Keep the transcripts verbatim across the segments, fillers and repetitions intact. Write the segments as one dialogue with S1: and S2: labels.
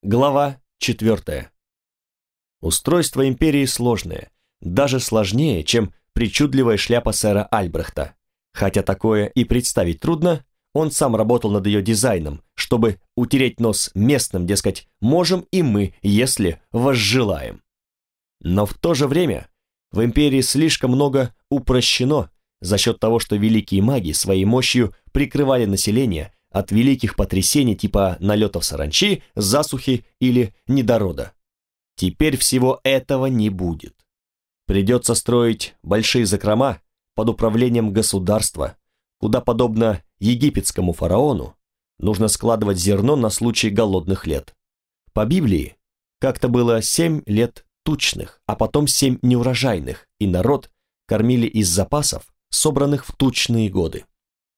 S1: Глава четвертая. Устройство империи сложное, даже сложнее, чем причудливая шляпа сэра Альбрехта. Хотя такое и представить трудно, он сам работал над ее дизайном, чтобы утереть нос местным, дескать, можем и мы, если возжелаем. Но в то же время в империи слишком много упрощено за счет того, что великие маги своей мощью прикрывали население от великих потрясений типа налетов саранчи, засухи или недорода. Теперь всего этого не будет. Придется строить большие закрома под управлением государства, куда, подобно египетскому фараону, нужно складывать зерно на случай голодных лет. По Библии как-то было семь лет тучных, а потом семь неурожайных, и народ кормили из запасов, собранных в тучные годы.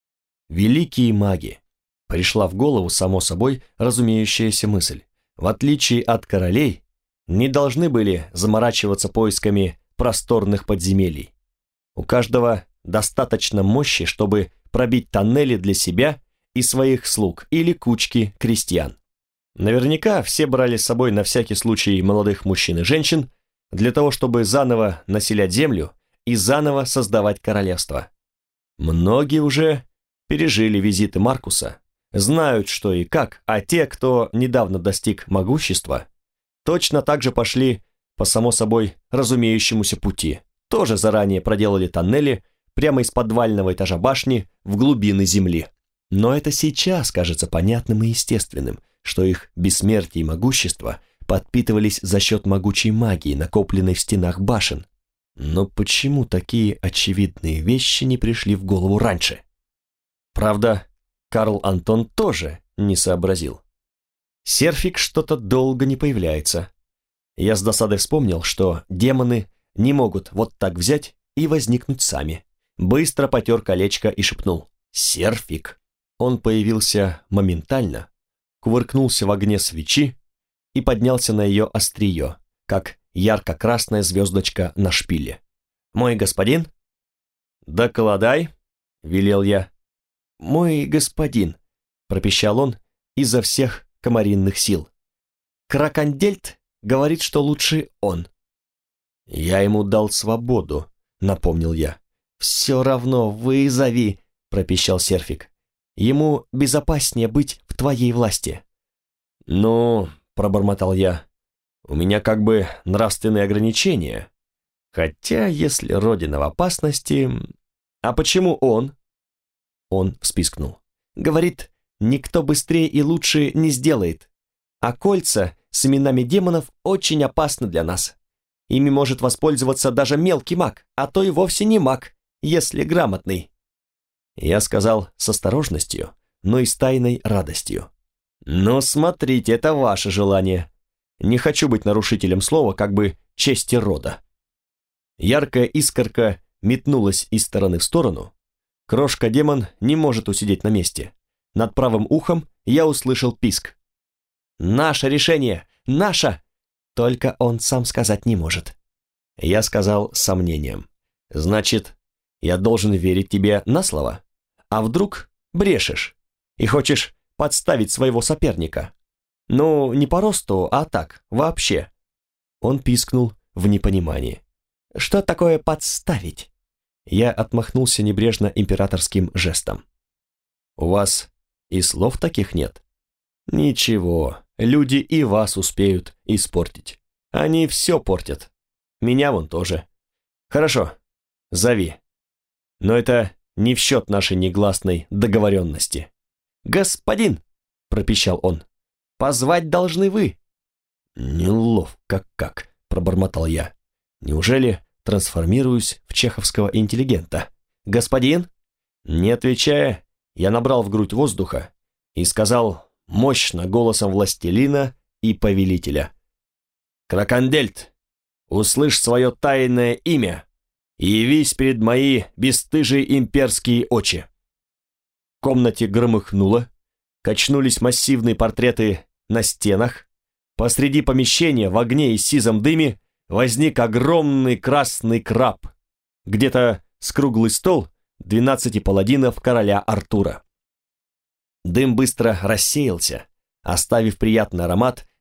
S1: Великие маги. Пришла в голову, само собой, разумеющаяся мысль. В отличие от королей, не должны были заморачиваться поисками просторных подземелий. У каждого достаточно мощи, чтобы пробить тоннели для себя и своих слуг или кучки крестьян. Наверняка все брали с собой на всякий случай молодых мужчин и женщин для того, чтобы заново населять землю и заново создавать королевство. Многие уже пережили визиты Маркуса, знают, что и как, а те, кто недавно достиг могущества, точно так же пошли по само собой разумеющемуся пути, тоже заранее проделали тоннели прямо из подвального этажа башни в глубины земли. Но это сейчас кажется понятным и естественным, что их бессмертие и могущество подпитывались за счет могучей магии, накопленной в стенах башен. Но почему такие очевидные вещи не пришли в голову раньше? Правда, Карл Антон тоже не сообразил. Серфик что-то долго не появляется. Я с досадой вспомнил, что демоны не могут вот так взять и возникнуть сами. Быстро потер колечко и шепнул: «Серфик». Он появился моментально, кувыркнулся в огне свечи и поднялся на ее острие, как ярко-красная звездочка на шпиле. «Мой господин?» «Докладай», — велел я. «Мой господин», — пропищал он изо всех комаринных сил. «Кракандельт говорит, что лучше он». «Я ему дал свободу», — напомнил я. «Все равно вызови», — пропищал Серфик. «Ему безопаснее быть в твоей власти». «Ну», — пробормотал я, — «у меня как бы нравственные ограничения. Хотя, если Родина в опасности... А почему он?» Он вспискнул. «Говорит, никто быстрее и лучше не сделает. А кольца с именами демонов очень опасны для нас. Ими может воспользоваться даже мелкий маг, а то и вовсе не маг, если грамотный». Я сказал с осторожностью, но и с тайной радостью. «Ну, смотрите, это ваше желание. Не хочу быть нарушителем слова, как бы чести рода». Яркая искорка метнулась из стороны в сторону. Крошка-демон не может усидеть на месте. Над правым ухом я услышал писк. «Наше решение! Наше!» Только он сам сказать не может. Я сказал с сомнением. «Значит, я должен верить тебе на слово? А вдруг брешешь и хочешь подставить своего соперника? Ну, не по росту, а так, вообще». Он пискнул в непонимании. «Что такое подставить?» Я отмахнулся небрежно императорским жестом. «У вас и слов таких нет?» «Ничего, люди и вас успеют испортить. Они все портят. Меня вон тоже. Хорошо, зови. Но это не в счет нашей негласной договоренности». «Господин!» – пропищал он. «Позвать должны вы». «Неловко как», – пробормотал я. «Неужели трансформируюсь в чеховского интеллигента?» «Господин?» Не отвечая, я набрал в грудь воздуха и сказал мощно голосом властелина и повелителя: «Кракандельт, услышь свое тайное имя и явись перед мои бесстыжие имперские очи». В комнате громыхнуло, качнулись массивные портреты на стенах. Посреди помещения в огне и сизом дыме возник огромный красный краб, где-то с круглый стол двенадцати паладинов короля Артура. Дым быстро рассеялся, оставив приятный аромат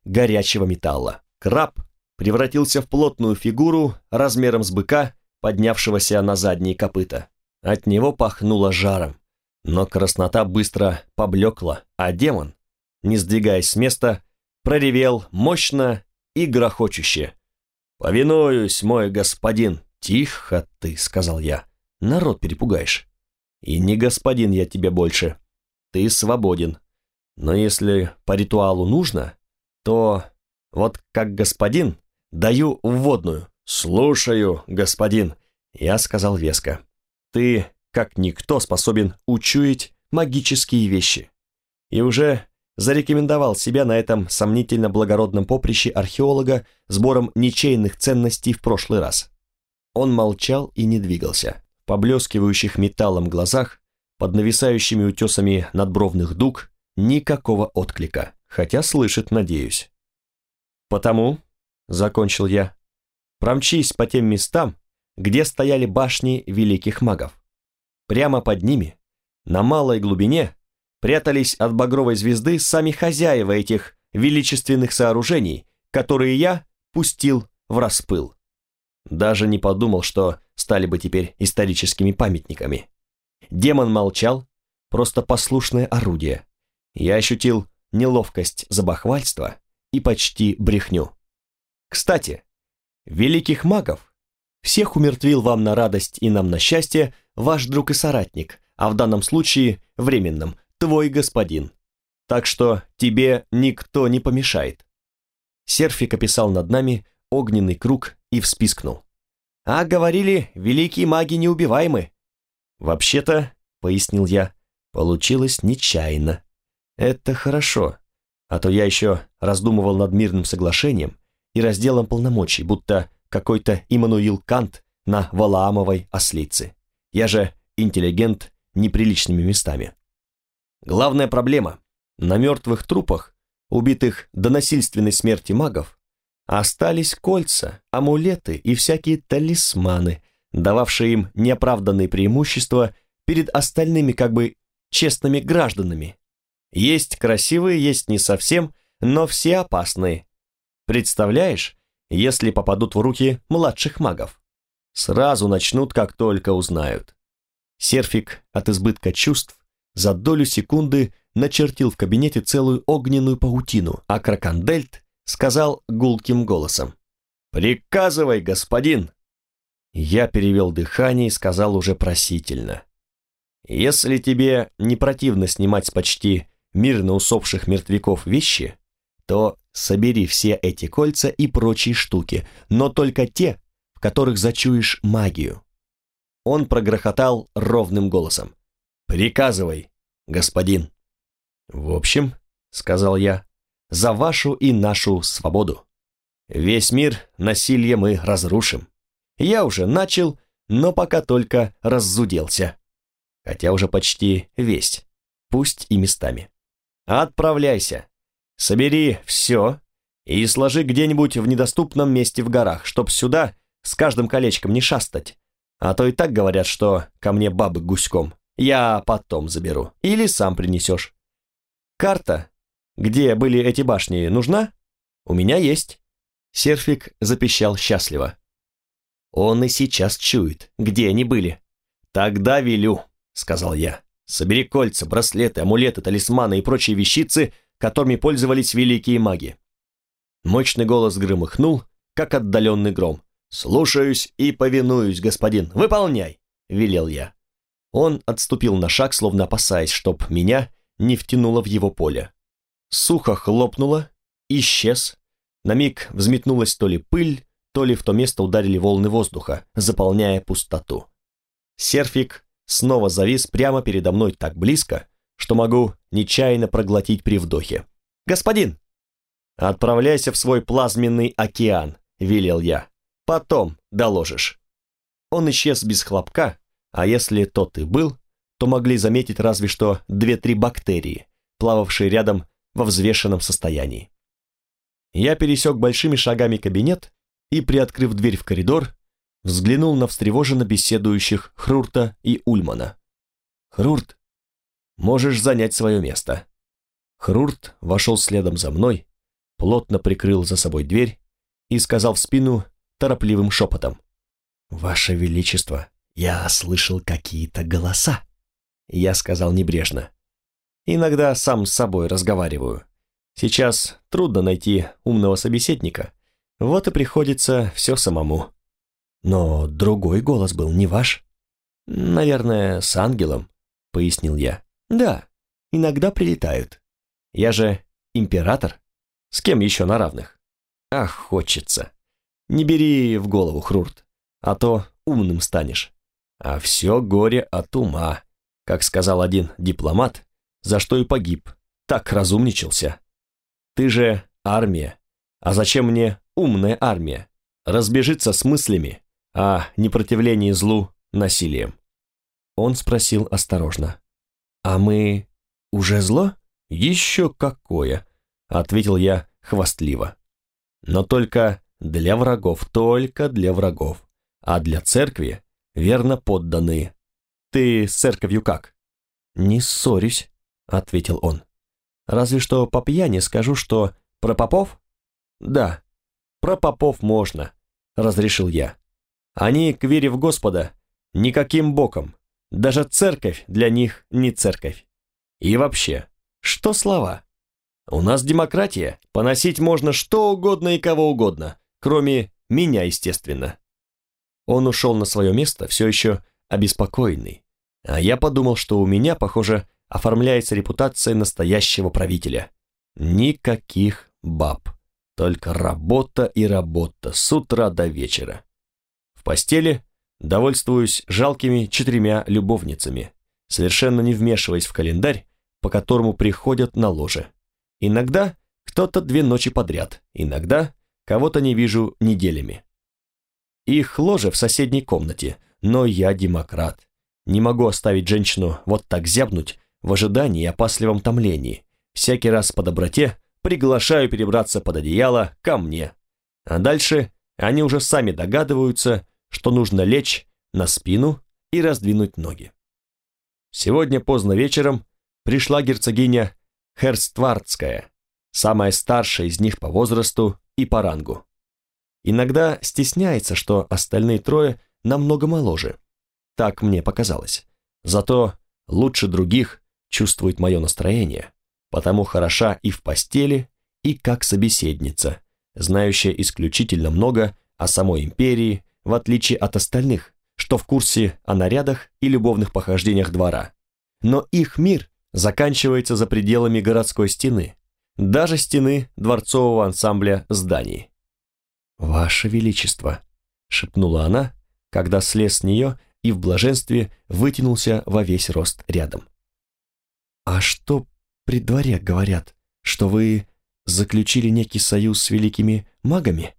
S1: горячего металла. Краб превратился в плотную фигуру размером с быка, поднявшегося на задние копыта. От него пахнуло жаром, но краснота быстро поблекла, а демон, не сдвигаясь с места, проревел мощно и грохочуще. «Повинуюсь, мой господин!» «Тихо ты», — сказал я, — «народ перепугаешь. И не господин я тебе больше. Ты свободен. Но если по ритуалу нужно, то вот как господин даю вводную». «Слушаю, господин», — я сказал веско. «Ты, как никто, способен учуять магические вещи. И уже зарекомендовал себя на этом сомнительно благородном поприще археолога сбором ничейных ценностей в прошлый раз». Он молчал и не двигался. В поблескивающих металлом глазах, под нависающими утесами надбровных дуг, никакого отклика, хотя слышит, надеюсь. «Потому», — закончил я, — «промчись по тем местам, где стояли башни великих магов. Прямо под ними, на малой глубине, прятались от багровой звезды сами хозяева этих величественных сооружений, которые я пустил в распыл. Даже не подумал, что стали бы теперь историческими памятниками». Демон молчал, просто послушное орудие. Я ощутил неловкость за бахвальство и почти брехню. «Кстати, великих магов всех умертвил вам на радость и нам на счастье ваш друг и соратник, а в данном случае временном, твой господин. Так что тебе никто не помешает». Серфик описал над нами огненный круг и вспискнул. «А говорили, великие маги неубиваемы». «Вообще-то», — пояснил я, — «получилось нечаянно. Это хорошо, а то я еще раздумывал над мирным соглашением и разделом полномочий, будто какой-то Иммануил Кант на Валаамовой ослице. Я же интеллигент неприличными местами. Главная проблема — на мертвых трупах, убитых до насильственной смерти магов, остались кольца, амулеты и всякие талисманы, дававшие им неоправданные преимущества перед остальными как бы честными гражданами. Есть красивые, есть не совсем, но все опасные. Представляешь, если попадут в руки младших магов? Сразу начнут, как только узнают». Серфик от избытка чувств за долю секунды начертил в кабинете целую огненную паутину, а Кракандельт сказал гулким голосом: «Приказывай, господин!» Я перевел дыхание и сказал уже просительно: «Если тебе не противно снимать с почти мирно усопших мертвяков вещи, то собери все эти кольца и прочие штуки, но только те, в которых зачуешь магию». Он прогрохотал ровным голосом: «Приказывай, господин!» «В общем, — сказал я, — за вашу и нашу свободу. Весь мир насилие мы разрушим. Я уже начал, но пока только раззуделся. Хотя уже почти весь, пусть и местами. Отправляйся, собери все и сложи где-нибудь в недоступном месте в горах, чтоб сюда с каждым колечком не шастать. А то и так говорят, что ко мне бабы гуськом. Я потом заберу. Или сам принесешь. Карта, где были эти башни, нужна? У меня есть». Серфик запищал счастливо. «Он и сейчас чует, где они были». «Тогда велю», — сказал я. «Собери кольца, браслеты, амулеты, талисманы и прочие вещицы, которыми пользовались великие маги». Мощный голос громыхнул, как отдаленный гром. «Слушаюсь и повинуюсь, господин. Выполняй!» — велел я. Он отступил на шаг, словно опасаясь, чтоб меня не втянуло в его поле. Сухо хлопнуло, исчез. На миг взметнулась то ли пыль, то ли в то место ударили волны воздуха, заполняя пустоту. Серфик снова завис прямо передо мной так близко, что могу нечаянно проглотить при вдохе. «Господин!» «Отправляйся в свой плазменный океан», — велел я. «Потом доложишь». Он исчез без хлопка, а если тот и был, то могли заметить разве что две-три бактерии, плававшие рядом во взвешенном состоянии. Я пересек большими шагами кабинет и, приоткрыв дверь в коридор, взглянул на встревоженно беседующих Хрурта и Ульмана. «Хрурт, можешь занять свое место». Хрурт вошел следом за мной, плотно прикрыл за собой дверь и сказал в спину торопливым шепотом: «Ваше Величество, я слышал какие-то голоса». Я сказал небрежно: «Иногда сам с собой разговариваю. Сейчас трудно найти умного собеседника, вот и приходится все самому». «Но другой голос был не ваш?» «Наверное, с ангелом», — пояснил я. «Да, иногда прилетают. Я же император. С кем еще на равных?» «Ах, хочется. Не бери в голову, Хрурт, а то умным станешь. А все горе от ума, как сказал один дипломат, за что и погиб, так разумничался. Ты же армия. А зачем мне умная армия? Разбежится с мыслями о непротивлении злу насилием». Он спросил осторожно: «А мы уже зло?» «Еще какое!» — ответил я хвастливо. «Но только для врагов, только для врагов. А для церкви верно подданные. Ты с церковью как?» «Не ссорюсь», — ответил он. «Разве что по пьяни скажу, что про попов?» «Да, про попов можно», — разрешил я. «Они к вере в Господа никаким боком. Даже церковь для них не церковь. И вообще, что слова? У нас демократия, поносить можно что угодно и кого угодно, кроме меня, естественно». Он ушел на свое место, все еще обеспокоенный, а я подумал, что у меня, похоже, оформляется репутация настоящего правителя. Никаких баб, только работа и работа с утра до вечера. В постели довольствуюсь жалкими четырьмя любовницами, совершенно не вмешиваясь в календарь, по которому приходят на ложе. Иногда кто-то две ночи подряд, иногда кого-то не вижу неделями. Их ложе в соседней комнате, но я демократ. Не могу оставить женщину вот так зябнуть в ожидании и опасливом томлении. Всякий раз по доброте приглашаю перебраться под одеяло ко мне. А дальше они уже сами догадываются, что нужно лечь на спину и раздвинуть ноги. Сегодня поздно вечером пришла герцогиня Херствардская, самая старшая из них по возрасту и по рангу. Иногда стесняется, что остальные трое намного моложе. Так мне показалось. Зато лучше других чувствует мое настроение, потому хороша и в постели, и как собеседница, знающая исключительно много о самой империи, в отличие от остальных, что в курсе о нарядах и любовных похождениях двора. Но их мир заканчивается за пределами городской стены, даже стены дворцового ансамбля зданий. «Ваше Величество», — шепнула она, когда слез с нее и в блаженстве вытянулся во весь рост рядом. «А что при дворе говорят, что вы заключили некий союз с великими магами?»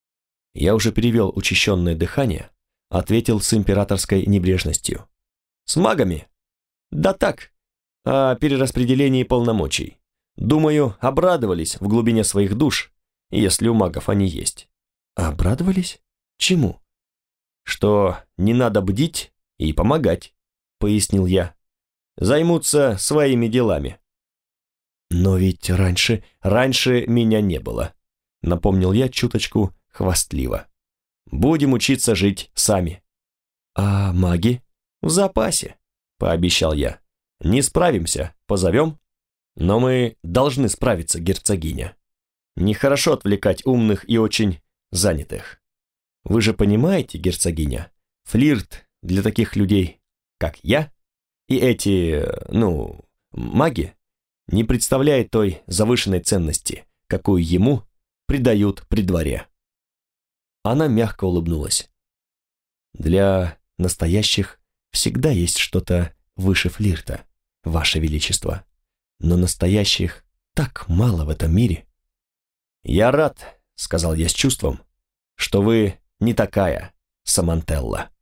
S1: Я уже перевел учащенное дыхание, ответил с императорской небрежностью. «С магами? Да так, о перераспределении полномочий. Думаю, обрадовались в глубине своих душ, если у магов они есть». «Обрадовались? Чему?» «Что не надо бдить и помогать», — пояснил я. «Займутся своими делами». «Но ведь раньше, раньше меня не было», — напомнил я чуточку хвастливо. «Будем учиться жить сами». «А маги?» «В запасе», — пообещал я. «Не справимся, позовем». «Но мы должны справиться, герцогиня. Нехорошо отвлекать умных и очень занятых. Вы же понимаете, герцогиня, флирт для таких людей, как я, и эти, ну, маги, не представляет той завышенной ценности, какую ему придают при дворе». Она мягко улыбнулась. «Для настоящих всегда есть что-то выше флирта, Ваше Величество. Но настоящих так мало в этом мире». «Я рад», — сказал я с чувством, — «что вы не такая, Самантелла».